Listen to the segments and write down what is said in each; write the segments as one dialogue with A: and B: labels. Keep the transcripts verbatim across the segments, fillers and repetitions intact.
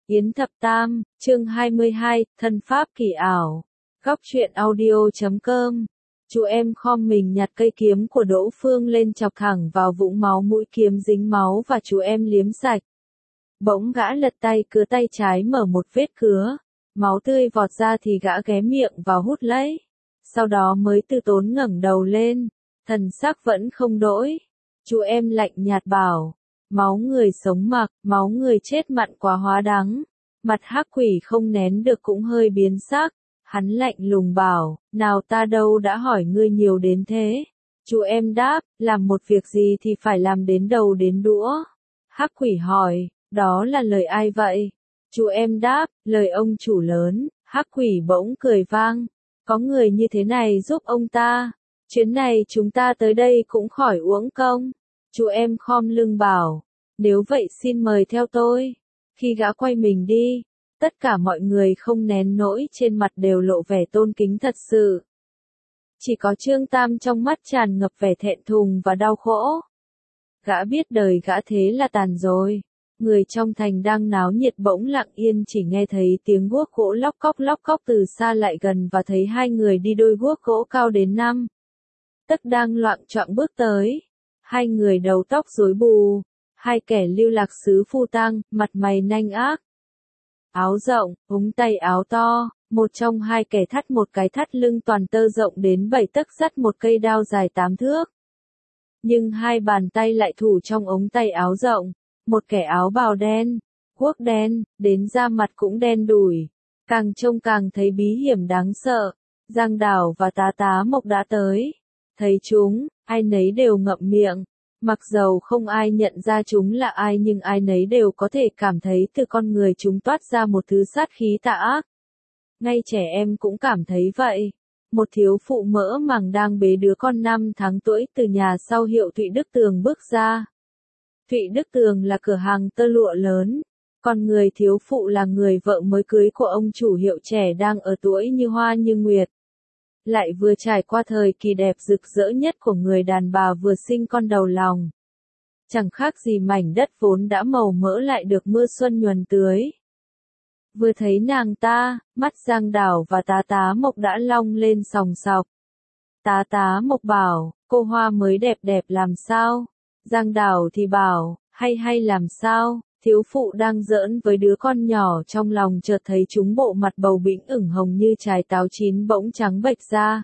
A: Yến Thập Tam, chương hai mươi hai, thân pháp kỳ ảo. Góc truyện audio chấm com. Chú em khom mình nhặt cây kiếm của Đỗ Phương lên chọc thẳng vào vũng máu, mũi kiếm dính máu và chú em liếm sạch. Bỗng gã lật tay cứa tay trái mở một vết cứa, máu tươi vọt ra thì gã ghé miệng vào hút lấy. Sau đó mới từ tốn ngẩng đầu lên, thần sắc vẫn không đổi. Chú em lạnh nhạt bảo, máu người sống mặc, máu người chết mặn quá hóa đắng. Mặt hắc quỷ không nén được cũng hơi biến sắc, hắn lạnh lùng bảo, nào ta đâu đã hỏi ngươi nhiều đến thế. Chú em đáp, làm một việc gì thì phải làm đến đầu đến đũa. Hắc quỷ hỏi, đó là lời ai vậy? Chú em đáp, lời ông chủ lớn. Hắc quỷ bỗng cười vang, có người như thế này giúp ông ta, chuyến này chúng ta tới đây cũng khỏi uổng công. Chú em khom lưng bảo, nếu vậy xin mời theo tôi. Khi gã quay mình đi, tất cả mọi người không nén nổi trên mặt đều lộ vẻ tôn kính thật sự. Chỉ có Trương Tam trong mắt tràn ngập vẻ thẹn thùng và đau khổ. Gã biết đời gã thế là tàn rồi. Người trong thành đang náo nhiệt bỗng lặng yên, chỉ nghe thấy tiếng guốc gỗ lóc cóc lóc cóc từ xa lại gần và thấy hai người đi đôi guốc gỗ cao đến năm tấc đang loạng choạng bước tới. Hai người đầu tóc rối bù, hai kẻ lưu lạc xứ Phu Tang, mặt mày nanh ác. Áo rộng, ống tay áo to, một trong hai kẻ thắt một cái thắt lưng toàn tơ rộng đến bảy tấc, dắt một cây đao dài tám thước. Nhưng hai bàn tay lại thủ trong ống tay áo rộng, một kẻ áo bào đen, guốc đen, đến da mặt cũng đen đủi, càng trông càng thấy bí hiểm đáng sợ. Giang Đào và Tá Tá Mộc đã tới, thấy chúng, ai nấy đều ngậm miệng. Mặc dầu không ai nhận ra chúng là ai nhưng ai nấy đều có thể cảm thấy từ con người chúng toát ra một thứ sát khí tà ác. Ngay trẻ em cũng cảm thấy vậy. Một thiếu phụ mỡ màng đang bế đứa con năm tháng tuổi từ nhà sau hiệu Thụy Đức Tường bước ra. Thụy Đức Tường là cửa hàng tơ lụa lớn, còn người thiếu phụ là người vợ mới cưới của ông chủ hiệu trẻ đang ở tuổi như hoa như nguyệt. Lại vừa trải qua thời kỳ đẹp rực rỡ nhất của người đàn bà vừa sinh con đầu lòng. Chẳng khác gì mảnh đất vốn đã màu mỡ lại được mưa xuân nhuần tưới. Vừa thấy nàng ta, mắt Giang Đào và Tá Tá Mộc đã long lên sòng sọc. Tá Tá Mộc bảo, cô Hoa mới đẹp đẹp làm sao? Giang Đào thì bảo, hay hay làm sao? Thiếu phụ đang giỡn với đứa con nhỏ trong lòng chợt thấy chúng bộ mặt bầu bĩnh ửng hồng như trái táo chín bỗng trắng bệch ra.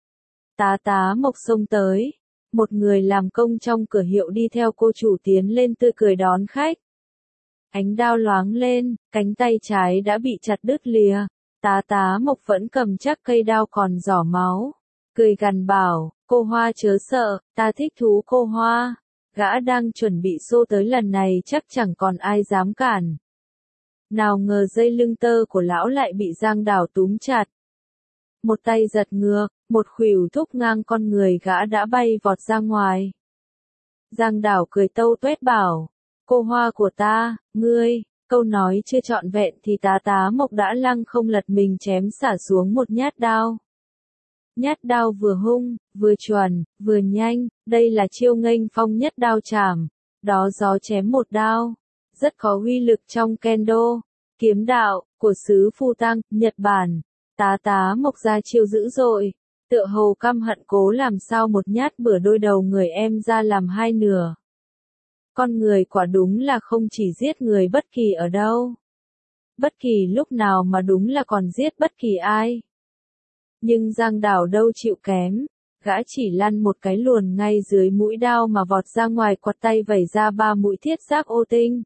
A: Tá Tá Mộc xông tới, một người làm công trong cửa hiệu đi theo cô chủ tiến lên tươi cười đón khách. Ánh đao loáng lên, cánh tay trái đã bị chặt đứt lìa. Tá Tá Mộc vẫn cầm chắc cây đao còn rỏ máu, cười gằn bảo, cô Hoa chớ sợ, ta thích thú cô Hoa. Gã đang chuẩn bị xô tới lần này chắc chẳng còn ai dám cản. Nào ngờ dây lưng tơ của lão lại bị Giang Đào túm chặt. Một tay giật ngược, một khuỷu thúc ngang con người gã đã bay vọt ra ngoài. Giang Đào cười tâu tuét bảo, cô Hoa của ta, ngươi, câu nói chưa trọn vẹn thì Tá Tá Mộc đã lăng không lật mình chém xả xuống một nhát đao. Nhát đao vừa hung, vừa chuẩn, vừa nhanh, đây là chiêu nghênh phong nhất đao chảm, đó gió chém một đao, rất có uy lực trong kendo, kiếm đạo, của xứ Phu Tang, Nhật Bản. Tá Tá Mộc ra chiêu dữ dội, tựa hồ căm hận cố làm sao một nhát bửa đôi đầu người em ra làm hai nửa. Con người quả đúng là không chỉ giết người bất kỳ ở đâu, bất kỳ lúc nào mà đúng là còn giết bất kỳ ai. Nhưng Giang Đào đâu chịu kém, gã chỉ lăn một cái luồn ngay dưới mũi đao mà vọt ra ngoài, quạt tay vẩy ra ba mũi thiết giáp ô tinh.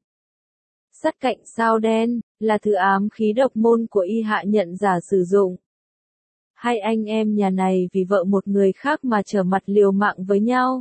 A: Sắt cạnh sao đen, là thứ ám khí độc môn của y hạ nhận giả sử dụng. Hai anh em nhà này vì vợ một người khác mà trở mặt liều mạng với nhau.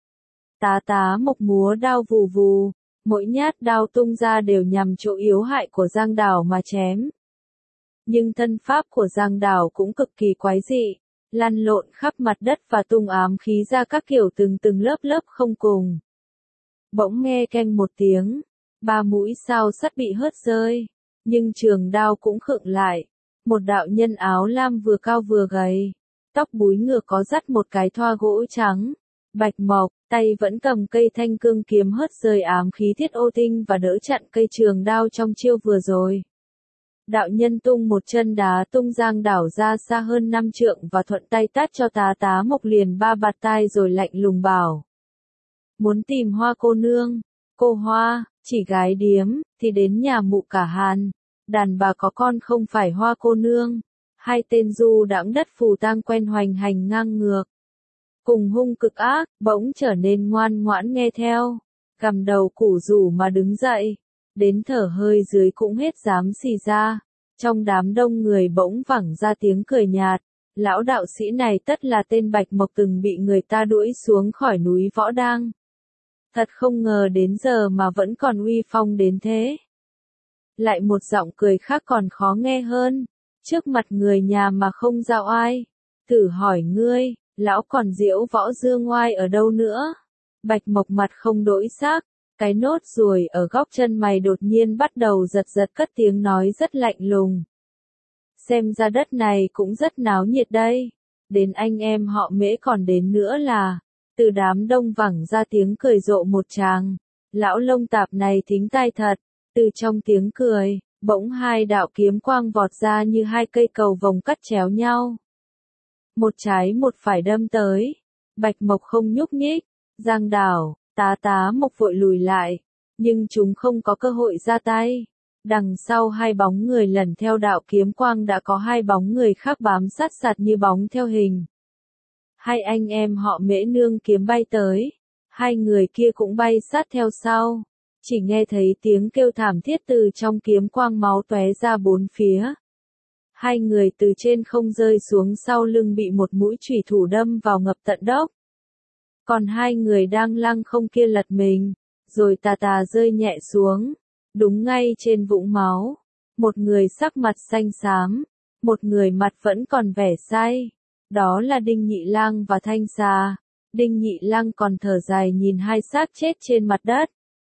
A: Tá Tá Mộc múa đao vù vù, mỗi nhát đao tung ra đều nhằm chỗ yếu hại của Giang Đào mà chém. Nhưng thân pháp của Giang Đào cũng cực kỳ quái dị, lăn lộn khắp mặt đất và tung ám khí ra các kiểu từng từng lớp lớp không cùng. Bỗng nghe keng một tiếng, ba mũi sao sắt bị hớt rơi, nhưng trường đao cũng khựng lại. Một đạo nhân áo lam vừa cao vừa gầy, tóc búi ngược có dắt một cái thoa gỗ trắng, Bạch Mộc, tay vẫn cầm cây thanh cương kiếm hất rơi ám khí thiết ô tinh và đỡ chặn cây trường đao trong chiêu vừa rồi. Đạo nhân tung một chân đá tung giang đảo ra xa hơn năm trượng và thuận tay tát cho tá tá Mộc liền ba bạt tai rồi lạnh lùng bảo. Muốn tìm Hoa cô nương, cô Hoa, chỉ gái điếm, thì đến nhà mụ cả Hàn. Đàn bà có con không phải Hoa cô nương. Hai tên du đãng đất phù tang quen hoành hành ngang ngược. Cùng hung cực ác, bỗng trở nên ngoan ngoãn nghe theo. Cầm đầu củ rủ mà đứng dậy. Đến thở hơi dưới cũng hết dám xì ra. Trong đám đông người bỗng vẳng ra tiếng cười nhạt. Lão đạo sĩ này tất là tên Bạch Mộc từng bị người ta đuổi xuống khỏi núi Võ Đang. Thật không ngờ đến giờ mà vẫn còn uy phong đến thế. Lại một giọng cười khác còn khó nghe hơn. Trước mặt người nhà mà không giao ai. Thử hỏi ngươi, lão còn diễu võ dương ngoai ở đâu nữa? Bạch Mộc mặt không đổi sắc. Cái nốt ruồi ở góc chân mày đột nhiên bắt đầu giật giật cất tiếng nói rất lạnh lùng. Xem ra đất này cũng rất náo nhiệt đây. Đến anh em họ Mễ còn đến nữa là. Từ đám đông vẳng ra tiếng cười rộ một tràng. Lão lông tạp này thính tai thật. Từ trong tiếng cười, bỗng hai đạo kiếm quang vọt ra như hai cây cầu vồng cắt chéo nhau. Một trái một phải đâm tới. Bạch Mộc không nhúc nhích. Giang đảo, tá tá Mộc vội lùi lại. Nhưng chúng không có cơ hội ra tay. Đằng sau hai bóng người lần theo đạo kiếm quang đã có hai bóng người khác bám sát sạt như bóng theo hình. Hai anh em họ Mễ nương kiếm bay tới. Hai người kia cũng bay sát theo sau. Chỉ nghe thấy tiếng kêu thảm thiết từ trong kiếm quang máu tóe ra bốn phía. Hai người từ trên không rơi xuống sau lưng bị một mũi chủy thủ đâm vào ngập tận đốc. Còn hai người đang lăng không kia lật mình, rồi tà tà rơi nhẹ xuống, đúng ngay trên vũng máu. Một người sắc mặt xanh xám, một người mặt vẫn còn vẻ say. Đó là Đinh Nhị Lang và Thanh Xà. Đinh Nhị Lang còn thở dài nhìn hai xác chết trên mặt đất.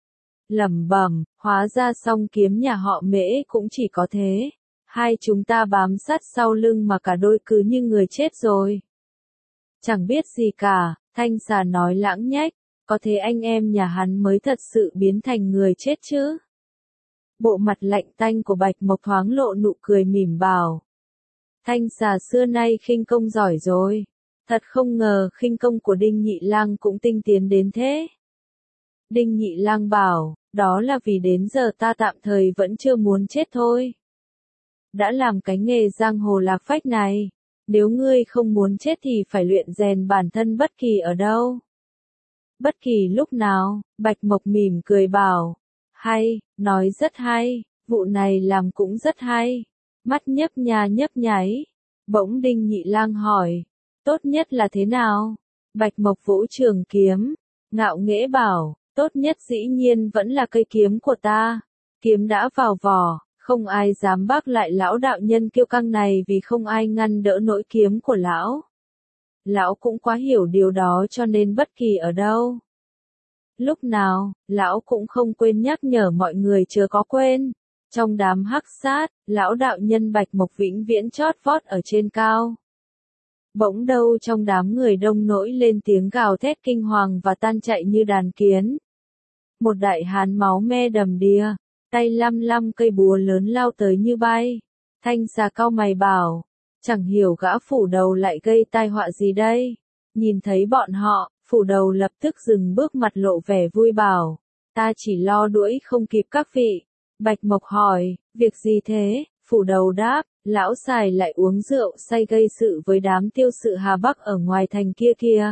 A: Lẩm bẩm, hóa ra song kiếm nhà họ Mễ cũng chỉ có thế. Hai chúng ta bám sát sau lưng mà cả đôi cứ như người chết rồi. Chẳng biết gì cả, Thanh Xà nói lãng nhách, có thế anh em nhà hắn mới thật sự biến thành người chết chứ. Bộ mặt lạnh tanh của Bạch Mộc thoáng lộ nụ cười mỉm bảo. Thanh Xà xưa nay khinh công giỏi rồi. Thật không ngờ khinh công của Đinh Nhị Lang cũng tinh tiến đến thế. Đinh Nhị Lang bảo, đó là vì đến giờ ta tạm thời vẫn chưa muốn chết thôi. Đã làm cái nghề giang hồ lạc phách này, nếu ngươi không muốn chết thì phải luyện rèn bản thân bất kỳ ở đâu. Bất kỳ lúc nào, Bạch Mộc mỉm cười bảo, hay, nói rất hay, vụ này làm cũng rất hay. Mắt nhấp nhà nhấp nháy, bỗng Đinh Nhị Lang hỏi, tốt nhất là thế nào? Bạch Mộc vỗ trường kiếm, ngạo nghễ bảo, tốt nhất dĩ nhiên vẫn là cây kiếm của ta. Kiếm đã vào vỏ, không ai dám bác lại lão đạo nhân kiêu căng này vì không ai ngăn đỡ nỗi kiếm của lão. Lão cũng quá hiểu điều đó cho nên bất kỳ ở đâu, lúc nào, lão cũng không quên nhắc nhở mọi người chớ có quên. Trong đám hắc sát, lão đạo nhân Bạch Mộc vĩnh viễn chót vót ở trên cao. Bỗng đâu trong đám người đông nổi lên tiếng gào thét kinh hoàng và tan chạy như đàn kiến. Một đại hán máu me đầm đìa, tay lăm lăm cây búa lớn lao tới như bay. Thanh Xà cau mày bảo, chẳng hiểu gã phủ đầu lại gây tai họa gì đây. Nhìn thấy bọn họ, phủ đầu lập tức dừng bước mặt lộ vẻ vui bảo, ta chỉ lo đuổi không kịp các vị. Bạch Mộc hỏi, việc gì thế? Phủ đầu đáp, lão xài lại uống rượu say gây sự với đám tiêu sự Hà Bắc ở ngoài thành kia kia.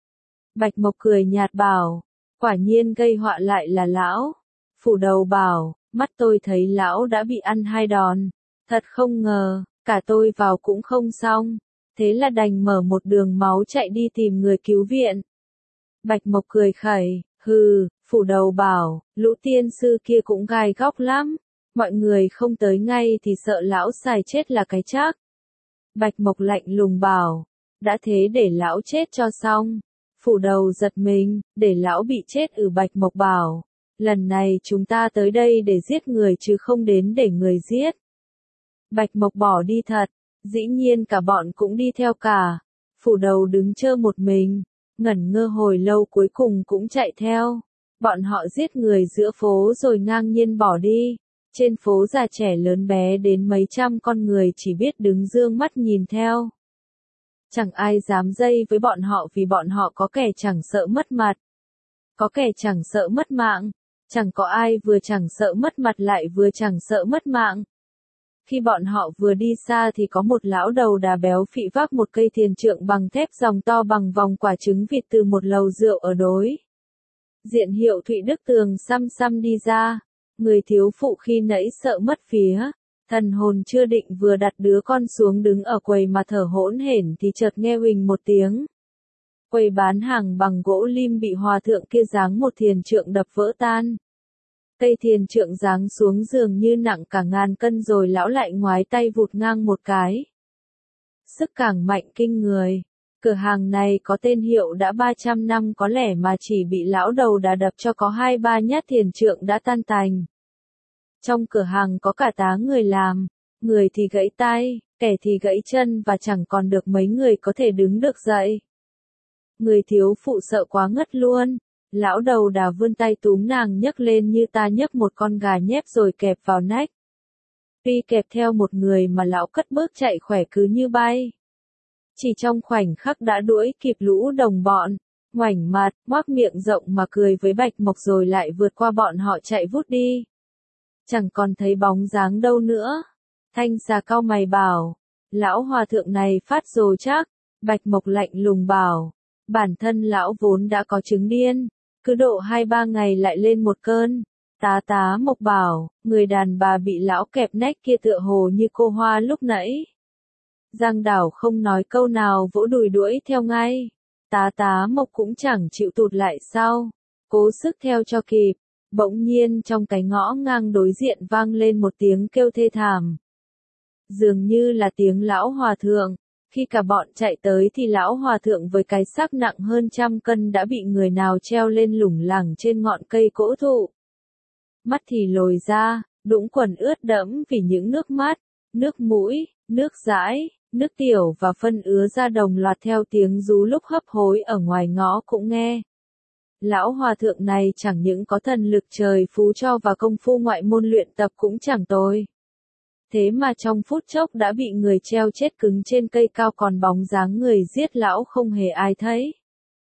A: Bạch Mộc cười nhạt bảo, quả nhiên gây họa lại là lão. Phủ đầu bảo, mắt tôi thấy lão đã bị ăn hai đòn. Thật không ngờ, cả tôi vào cũng không xong. Thế là đành mở một đường máu chạy đi tìm người cứu viện. Bạch Mộc cười khẩy, hừ, phủ đầu bảo, lũ tiên sư kia cũng gai góc lắm. Mọi người không tới ngay thì sợ lão xài chết là cái chắc. Bạch Mộc lạnh lùng bảo, đã thế để lão chết cho xong. Phủ đầu giật mình, để lão bị chết. Ừ. Bạch Mộc bảo, lần này chúng ta tới đây để giết người chứ không đến để người giết. Bạch Mộc bỏ đi thật, dĩ nhiên cả bọn cũng đi theo cả. Phủ đầu đứng trơ một mình, ngẩn ngơ hồi lâu cuối cùng cũng chạy theo. Bọn họ giết người giữa phố rồi ngang nhiên bỏ đi. Trên phố già trẻ lớn bé đến mấy trăm con người chỉ biết đứng dương mắt nhìn theo. Chẳng ai dám dây với bọn họ vì bọn họ có kẻ chẳng sợ mất mặt. Có kẻ chẳng sợ mất mạng. Chẳng có ai vừa chẳng sợ mất mặt lại vừa chẳng sợ mất mạng. Khi bọn họ vừa đi xa thì có một lão đầu đà béo phị vác một cây thiền trượng bằng thép dòng to bằng vòng quả trứng vịt từ một lầu rượu ở đối diện hiệu Thụy Đức Tường xăm xăm đi ra. Người thiếu phụ khi nãy sợ mất phía, thần hồn chưa định vừa đặt đứa con xuống đứng ở quầy mà thở hỗn hển thì chợt nghe huỳnh một tiếng. Quầy bán hàng bằng gỗ lim bị hòa thượng kia giáng một thiền trượng đập vỡ tan. Cây thiền trượng giáng xuống dường như nặng cả ngàn cân rồi lão lại ngoái tay vụt ngang một cái. Sức càng mạnh kinh người. Cửa hàng này có tên hiệu đã ba trăm năm có lẽ mà chỉ bị lão đầu đà đập cho có hai ba nhát thiền trượng đã tan tành. Trong cửa hàng có cả tá người làm, người thì gãy tay, kẻ thì gãy chân và chẳng còn được mấy người có thể đứng được dậy. Người thiếu phụ sợ quá ngất luôn. Lão đầu đà vươn tay túm nàng nhấc lên như ta nhấc một con gà nhép rồi kẹp vào nách. Tuy kẹp theo một người mà lão cất bước chạy khỏe cứ như bay. Chỉ trong khoảnh khắc đã đuổi kịp lũ đồng bọn, ngoảnh mặt, ngoác miệng rộng mà cười với Bạch Mộc rồi lại vượt qua bọn họ chạy vút đi. Chẳng còn thấy bóng dáng đâu nữa. Thanh xà cau mày bảo, lão hòa thượng này phát rồi chắc. Bạch Mộc lạnh lùng bảo, bản thân lão vốn đã có chứng điên. Cứ độ hai ba ngày lại lên một cơn. Tá tá Mộc bảo, người đàn bà bị lão kẹp nách kia tựa hồ như cô Hoa lúc nãy. Giang Đảo không nói câu nào vỗ đùi đuổi theo ngay. Tá tá Mộc cũng chẳng chịu tụt lại sau. Cố sức theo cho kịp. Bỗng nhiên trong cái ngõ ngang đối diện vang lên một tiếng kêu thê thảm. Dường như là tiếng lão hòa thượng. Khi cả bọn chạy tới thì lão hòa thượng với cái xác nặng hơn trăm cân đã bị người nào treo lên lủng lẳng trên ngọn cây cỗ thụ. Mắt thì lồi ra, đũng quần ướt đẫm vì những nước mắt, nước mũi, nước dãi, nước tiểu và phân ứa ra đồng loạt theo tiếng rú lúc hấp hối ở ngoài ngõ cũng nghe. Lão hòa thượng này chẳng những có thần lực trời phú cho và công phu ngoại môn luyện tập cũng chẳng tồi. Thế mà trong phút chốc đã bị người treo chết cứng trên cây cao còn bóng dáng người giết lão không hề ai thấy.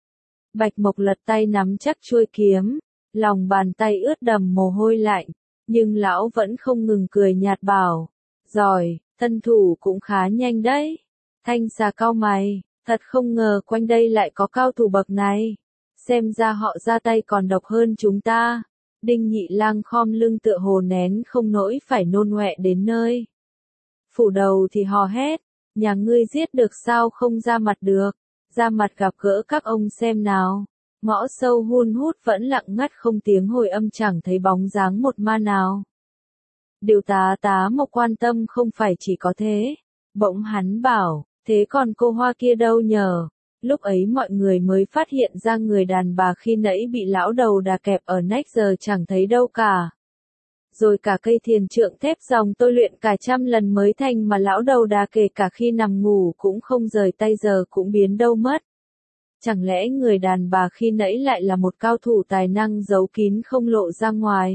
A: Bạch Mộc lật tay nắm chắc chuôi kiếm, lòng bàn tay ướt đầm mồ hôi lạnh, nhưng lão vẫn không ngừng cười nhạt bảo, giỏi, thân thủ cũng khá nhanh đấy. Thanh xà cau mày, thật không ngờ quanh đây lại có cao thủ bậc này, xem ra họ ra tay còn độc hơn chúng ta. Đinh Nhị Lang khom lưng tựa hồ nén không nỗi phải nôn ọe đến nơi. Phủ đầu thì hò hét, nhà ngươi giết được sao không ra mặt được, ra mặt gặp gỡ các ông xem nào. Ngõ sâu hun hút vẫn lặng ngắt không tiếng hồi âm chẳng thấy bóng dáng một ma nào. Điều tá tá Mộc quan tâm không phải chỉ có thế. Bỗng hắn bảo, thế còn cô Hoa kia đâu nhờ? Lúc ấy mọi người mới phát hiện ra người đàn bà khi nãy bị lão đầu đà kẹp ở nách giờ chẳng thấy đâu cả. Rồi cả cây thiền trượng thép dòng tôi luyện cả trăm lần mới thành mà lão đầu đà kể cả khi nằm ngủ cũng không rời tay giờ cũng biến đâu mất. Chẳng lẽ người đàn bà khi nãy lại là một cao thủ tài năng giấu kín không lộ ra ngoài?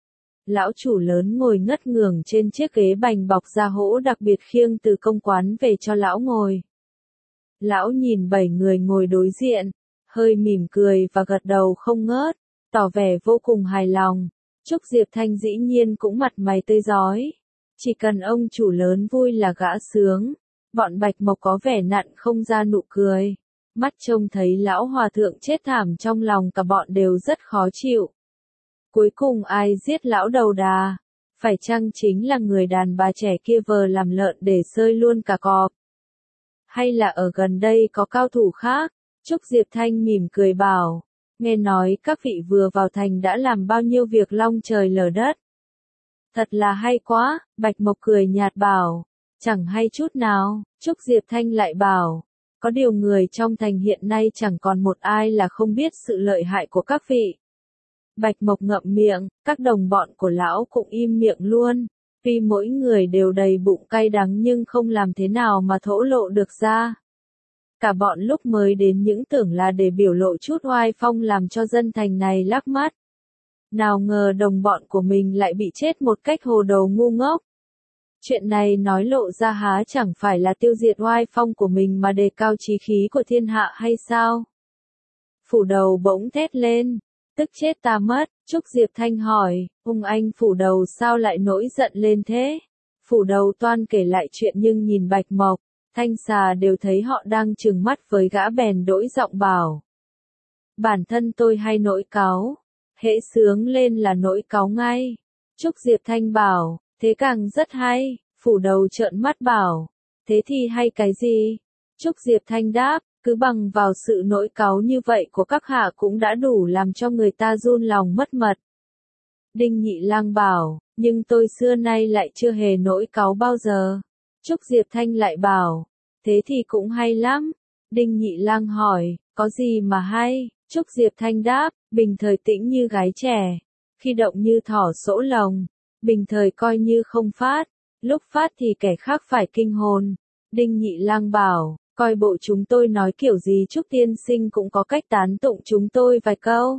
A: Lão chủ lớn ngồi ngất ngưởng trên chiếc ghế bành bọc da hỗ đặc biệt khiêng từ công quán về cho lão ngồi. Lão nhìn bảy người ngồi đối diện, hơi mỉm cười và gật đầu không ngớt, tỏ vẻ vô cùng hài lòng. Trúc Diệp Thanh dĩ nhiên cũng mặt mày tươi rói. Chỉ cần ông chủ lớn vui là gã sướng. Bọn Bạch Mộc có vẻ nặn không ra nụ cười. Mắt trông thấy lão hòa thượng chết thảm trong lòng cả bọn đều rất khó chịu. Cuối cùng ai giết lão đầu đà? Phải chăng chính là người đàn bà trẻ kia vờ làm lợn để sơi luôn cả cọp? Hay là ở gần đây có cao thủ khác? Trúc Diệp Thanh mỉm cười bảo, nghe nói các vị vừa vào thành đã làm bao nhiêu việc long trời lở đất. Thật là hay quá, Bạch Mộc cười nhạt bảo, chẳng hay chút nào. Trúc Diệp Thanh lại bảo, có điều người trong thành hiện nay chẳng còn một ai là không biết sự lợi hại của các vị. Bạch Mộc ngậm miệng, các đồng bọn của lão cũng im miệng luôn. Tuy mỗi người đều đầy bụng cay đắng nhưng không làm thế nào mà thổ lộ được ra. Cả bọn lúc mới đến những tưởng là để biểu lộ chút oai phong làm cho dân thành này lắc mắt. Nào ngờ đồng bọn của mình lại bị chết một cách hồ đồ ngu ngốc. Chuyện này nói lộ ra há chẳng phải là tiêu diệt oai phong của mình mà đề cao chí khí của thiên hạ hay sao? Phủ đầu bỗng thét lên, tức chết ta mất. Trúc Diệp Thanh hỏi, ông anh phủ đầu sao lại nổi giận lên thế? Phủ đầu toan kể lại chuyện nhưng nhìn Bạch Mộc, Thanh Xà đều thấy họ đang trừng mắt với gã bèn đổi giọng bảo. Bản thân tôi hay nổi cáu, hễ sướng lên là nổi cáu ngay. Trúc Diệp Thanh bảo, thế càng rất hay. Phủ đầu trợn mắt bảo, thế thì hay cái gì? Trúc Diệp Thanh đáp, cứ bằng vào sự nổi cáu như vậy của các hạ cũng đã đủ làm cho người ta run lòng mất mật. Đinh Nhị Lang bảo, nhưng tôi xưa nay lại chưa hề nổi cáu bao giờ. Trúc Diệp Thanh lại bảo, thế thì cũng hay lắm. Đinh Nhị Lang hỏi, có gì mà hay? Trúc Diệp Thanh đáp, bình thời tĩnh như gái trẻ, khi động như thỏ sỗ lồng, bình thời coi như không phát, lúc phát thì kẻ khác phải kinh hồn. Đinh Nhị Lang bảo, coi bộ chúng tôi nói kiểu gì Trúc tiên sinh cũng có cách tán tụng chúng tôi vài câu.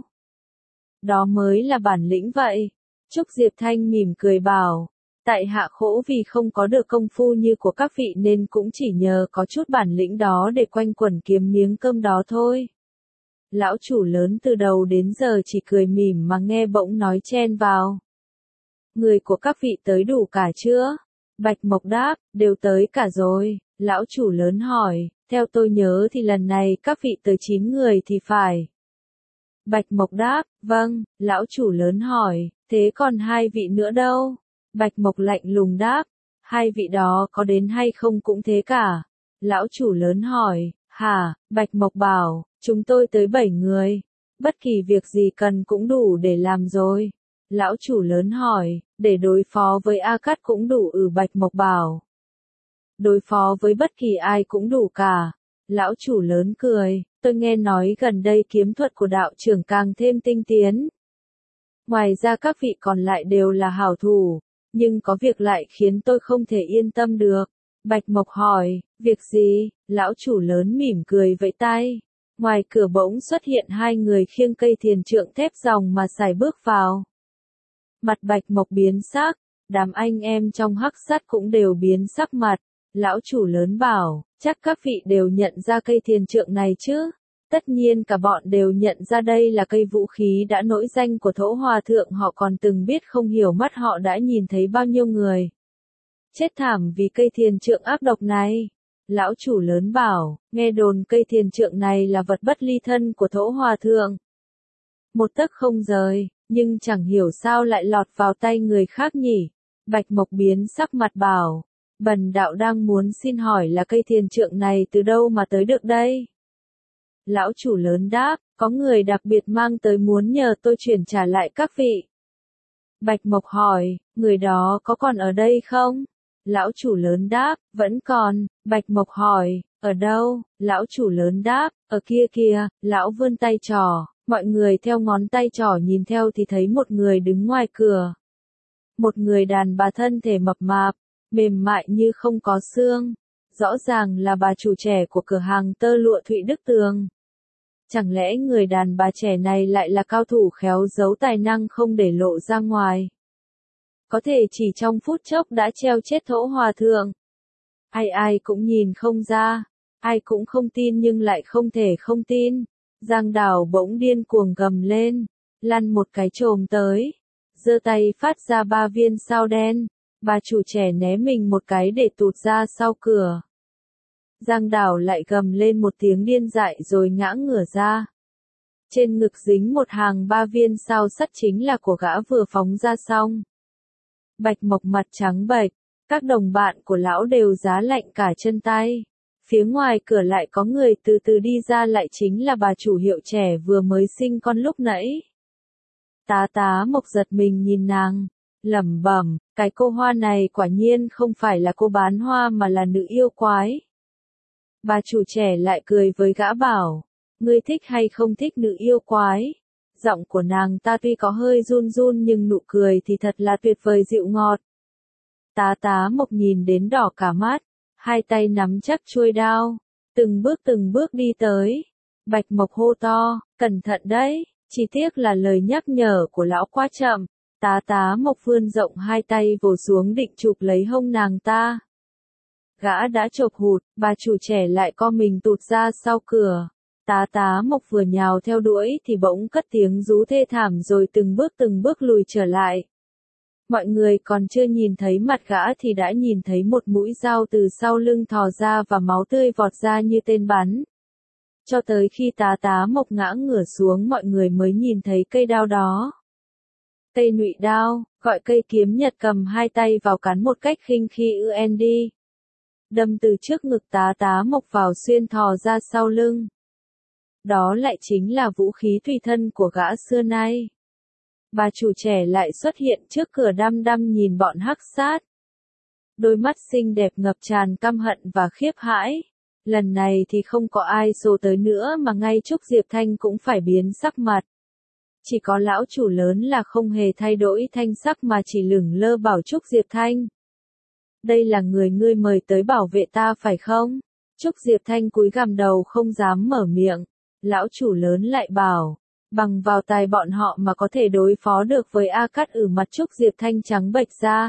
A: Đó mới là bản lĩnh vậy. Trúc Diệp Thanh mỉm cười bảo, tại hạ khổ vì không có được công phu như của các vị nên cũng chỉ nhờ có chút bản lĩnh đó để quanh quẩn kiếm miếng cơm đó thôi. Lão chủ lớn từ đầu đến giờ chỉ cười mỉm mà nghe bỗng nói chen vào. Người của các vị tới đủ cả chưa? Bạch Mộc đáp, đều tới cả rồi. Lão chủ lớn hỏi, theo tôi nhớ thì lần này các vị tới chín người thì phải. Bạch Mộc đáp, vâng. Lão chủ lớn hỏi, thế còn hai vị nữa đâu? Bạch Mộc lạnh lùng đáp, hai vị đó có đến hay không cũng thế cả. Lão chủ lớn hỏi, hả? Bạch Mộc bảo, chúng tôi tới bảy người. Bất kỳ việc gì cần cũng đủ để làm rồi. Lão chủ lớn hỏi, để đối phó với A Cát cũng đủ ừ Bạch Mộc bảo. Đối phó với bất kỳ ai cũng đủ cả. Lão chủ lớn cười, tôi nghe nói gần đây kiếm thuật của đạo trưởng càng thêm tinh tiến. Ngoài ra các vị còn lại đều là hảo thủ, nhưng có việc lại khiến tôi không thể yên tâm được. Bạch Mộc hỏi, việc gì? Lão chủ lớn mỉm cười vẫy tay. Ngoài cửa bỗng xuất hiện hai người khiêng cây thiền trượng thép ròng mà sải bước vào. Mặt Bạch Mộc biến sắc, đám anh em trong hắc sắt cũng đều biến sắc mặt. Lão chủ lớn bảo, chắc các vị đều nhận ra cây thiền trượng này chứ? Tất nhiên cả bọn đều nhận ra đây là cây vũ khí đã nổi danh của Thỗ Hòa Thượng, họ còn từng biết không hiểu mắt họ đã nhìn thấy bao nhiêu người chết thảm vì cây thiền trượng ác độc này. Lão chủ lớn bảo, nghe đồn cây thiền trượng này là vật bất ly thân của Thỗ Hòa Thượng. Một tấc không rời, nhưng chẳng hiểu sao lại lọt vào tay người khác nhỉ. Bạch Mộc biến sắc mặt bảo, bần đạo đang muốn xin hỏi là cây thiền trượng này từ đâu mà tới được đây? Lão chủ lớn đáp, có người đặc biệt mang tới muốn nhờ tôi chuyển trả lại các vị. Bạch Mộc hỏi, người đó có còn ở đây không? Lão chủ lớn đáp, vẫn còn. Bạch Mộc hỏi, ở đâu? Lão chủ lớn đáp, ở kia kìa. Lão vươn tay trỏ, mọi người theo ngón tay trỏ nhìn theo thì thấy một người đứng ngoài cửa. Một người đàn bà thân thể mập mạp, mềm mại như không có xương. Rõ ràng là bà chủ trẻ của cửa hàng tơ lụa Thụy Đức Tường. Chẳng lẽ người đàn bà trẻ này lại là cao thủ khéo giấu tài năng không để lộ ra ngoài? Có thể chỉ trong phút chốc đã treo chết Thỗ Hòa Thượng. Ai ai cũng nhìn không ra, ai cũng không tin nhưng lại không thể không tin. Giang Đào bỗng điên cuồng gầm lên, lăn một cái chồm tới, giơ tay phát ra ba viên sao đen. Bà chủ trẻ né mình một cái để tụt ra sau cửa. Giang Đào lại gầm lên một tiếng điên dại rồi ngã ngửa ra. Trên ngực dính một hàng ba viên sao sắt chính là của gã vừa phóng ra xong. Bạch Mộc mặt trắng bệch, các đồng bạn của lão đều giá lạnh cả chân tay. Phía ngoài cửa lại có người từ từ đi ra, lại chính là bà chủ hiệu trẻ vừa mới sinh con lúc nãy. Tá Tá Mộc giật mình nhìn nàng, lẩm bẩm, cái cô hoa này quả nhiên không phải là cô bán hoa mà là nữ yêu quái. Bà chủ trẻ lại cười với gã bảo, ngươi thích hay không thích nữ yêu quái? Giọng của nàng ta tuy có hơi run run nhưng nụ cười thì thật là tuyệt vời dịu ngọt. Tá Tá Mộc nhìn đến đỏ cả mắt, hai tay nắm chắc chuôi đao, từng bước từng bước đi tới. Bạch Mộc hô to, cẩn thận đấy, chỉ tiếc là lời nhắc nhở của lão quá chậm. Tá Tá Mộc vươn rộng hai tay vồ xuống định chụp lấy hông nàng ta. Gã đã chộp hụt, bà chủ trẻ lại co mình tụt ra sau cửa. Tá Tá Mộc vừa nhào theo đuổi thì bỗng cất tiếng rú thê thảm rồi từng bước từng bước lùi trở lại. Mọi người còn chưa nhìn thấy mặt gã thì đã nhìn thấy một mũi dao từ sau lưng thò ra và máu tươi vọt ra như tên bắn. Cho tới khi Tá Tá Mộc ngã ngửa xuống mọi người mới nhìn thấy cây đao đó. Cây nụy đao, gọi cây kiếm nhật cầm hai tay vào cắn một cách khinh khi ư en đi. Đâm từ trước ngực Tá Tá Mộc vào xuyên thò ra sau lưng. Đó lại chính là vũ khí tùy thân của gã xưa nay. Bà chủ trẻ lại xuất hiện trước cửa đăm đăm nhìn bọn hắc sát. Đôi mắt xinh đẹp ngập tràn căm hận và khiếp hãi. Lần này thì không có ai xô tới nữa mà ngay Trúc Diệp Thanh cũng phải biến sắc mặt. Chỉ có lão chủ lớn là không hề thay đổi thanh sắc mà chỉ lửng lơ bảo Trúc Diệp Thanh. Đây là người ngươi mời tới bảo vệ ta phải không? Trúc Diệp Thanh cúi gằm đầu không dám mở miệng. Lão chủ lớn lại bảo, bằng vào tài bọn họ mà có thể đối phó được với A Cát ử mặt Trúc Diệp Thanh trắng bệch ra.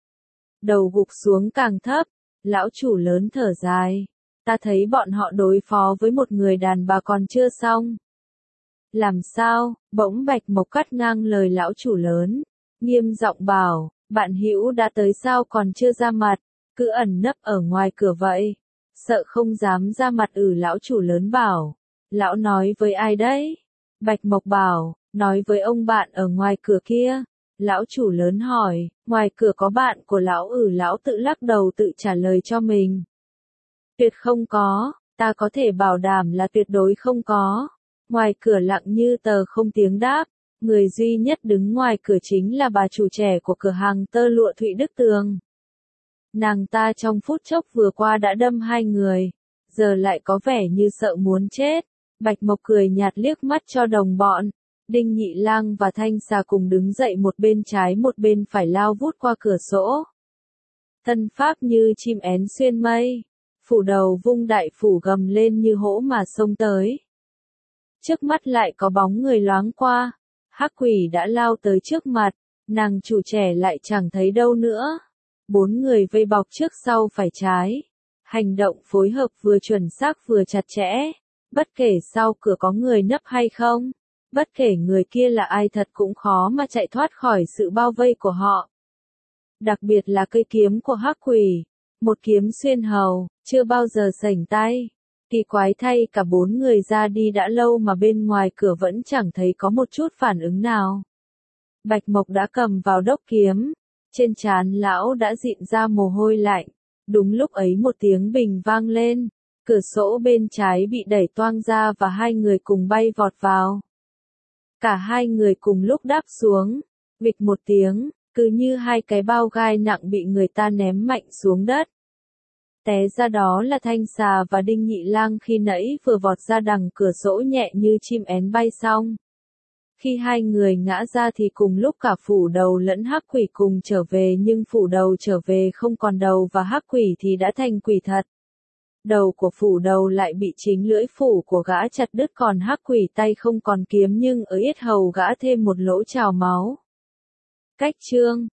A: Đầu gục xuống càng thấp, lão chủ lớn thở dài. Ta thấy bọn họ đối phó với một người đàn bà còn chưa xong. Làm sao? Bỗng Bạch Mộc cắt ngang lời lão chủ lớn, nghiêm giọng bảo, bạn hữu đã tới sao còn chưa ra mặt, cứ ẩn nấp ở ngoài cửa vậy. Sợ không dám ra mặt ử lão chủ lớn bảo. Lão nói với ai đấy? Bạch Mộc bảo, nói với ông bạn ở ngoài cửa kia. Lão chủ lớn hỏi, ngoài cửa có bạn của lão ử lão tự lắc đầu tự trả lời cho mình. Tuyệt không có, ta có thể bảo đảm là tuyệt đối không có. Ngoài cửa lặng như tờ không tiếng đáp, người duy nhất đứng ngoài cửa chính là bà chủ trẻ của cửa hàng tơ lụa Thụy Đức Tường. Nàng ta trong phút chốc vừa qua đã đâm hai người, giờ lại có vẻ như sợ muốn chết. Bạch Mộc cười nhạt liếc mắt cho đồng bọn. Đinh Nhị Lang và Thanh Xà cùng đứng dậy một bên trái một bên phải lao vút qua cửa sổ. Thân pháp như chim én xuyên mây. Phủ đầu vung đại phủ gầm lên như hổ mà xông tới. Trước mắt lại có bóng người loáng qua. Hắc quỷ đã lao tới trước mặt. Nàng chủ trẻ lại chẳng thấy đâu nữa. Bốn người vây bọc trước sau phải trái. Hành động phối hợp vừa chuẩn xác vừa chặt chẽ. Bất kể sau cửa có người nấp hay không, bất kể người kia là ai thật cũng khó mà chạy thoát khỏi sự bao vây của họ. Đặc biệt là cây kiếm của hắc quỷ, một kiếm xuyên hầu, chưa bao giờ sảnh tay. Kỳ quái thay cả bốn người ra đi đã lâu mà bên ngoài cửa vẫn chẳng thấy có một chút phản ứng nào. Bạch Mộc đã cầm vào đốc kiếm, trên trán lão đã dịn ra mồ hôi lạnh. Đúng lúc ấy một tiếng bình vang lên. Cửa sổ bên trái bị đẩy toang ra và hai người cùng bay vọt vào. Cả hai người cùng lúc đáp xuống, bịch một tiếng, cứ như hai cái bao gai nặng bị người ta ném mạnh xuống đất. Té ra đó là Thanh Xà và Đinh Nhị Lang khi nãy vừa vọt ra đằng cửa sổ nhẹ như chim én bay xong. Khi hai người ngã ra thì cùng lúc cả phủ đầu lẫn hắc quỷ cùng trở về nhưng phủ đầu trở về không còn đầu và hắc quỷ thì đã thành quỷ thật. Đầu của phủ đầu lại bị chính lưỡi phủ của gã chặt đứt còn hắc quỷ tay không còn kiếm nhưng ở yết hầu gã thêm một lỗ trào máu. Cách chương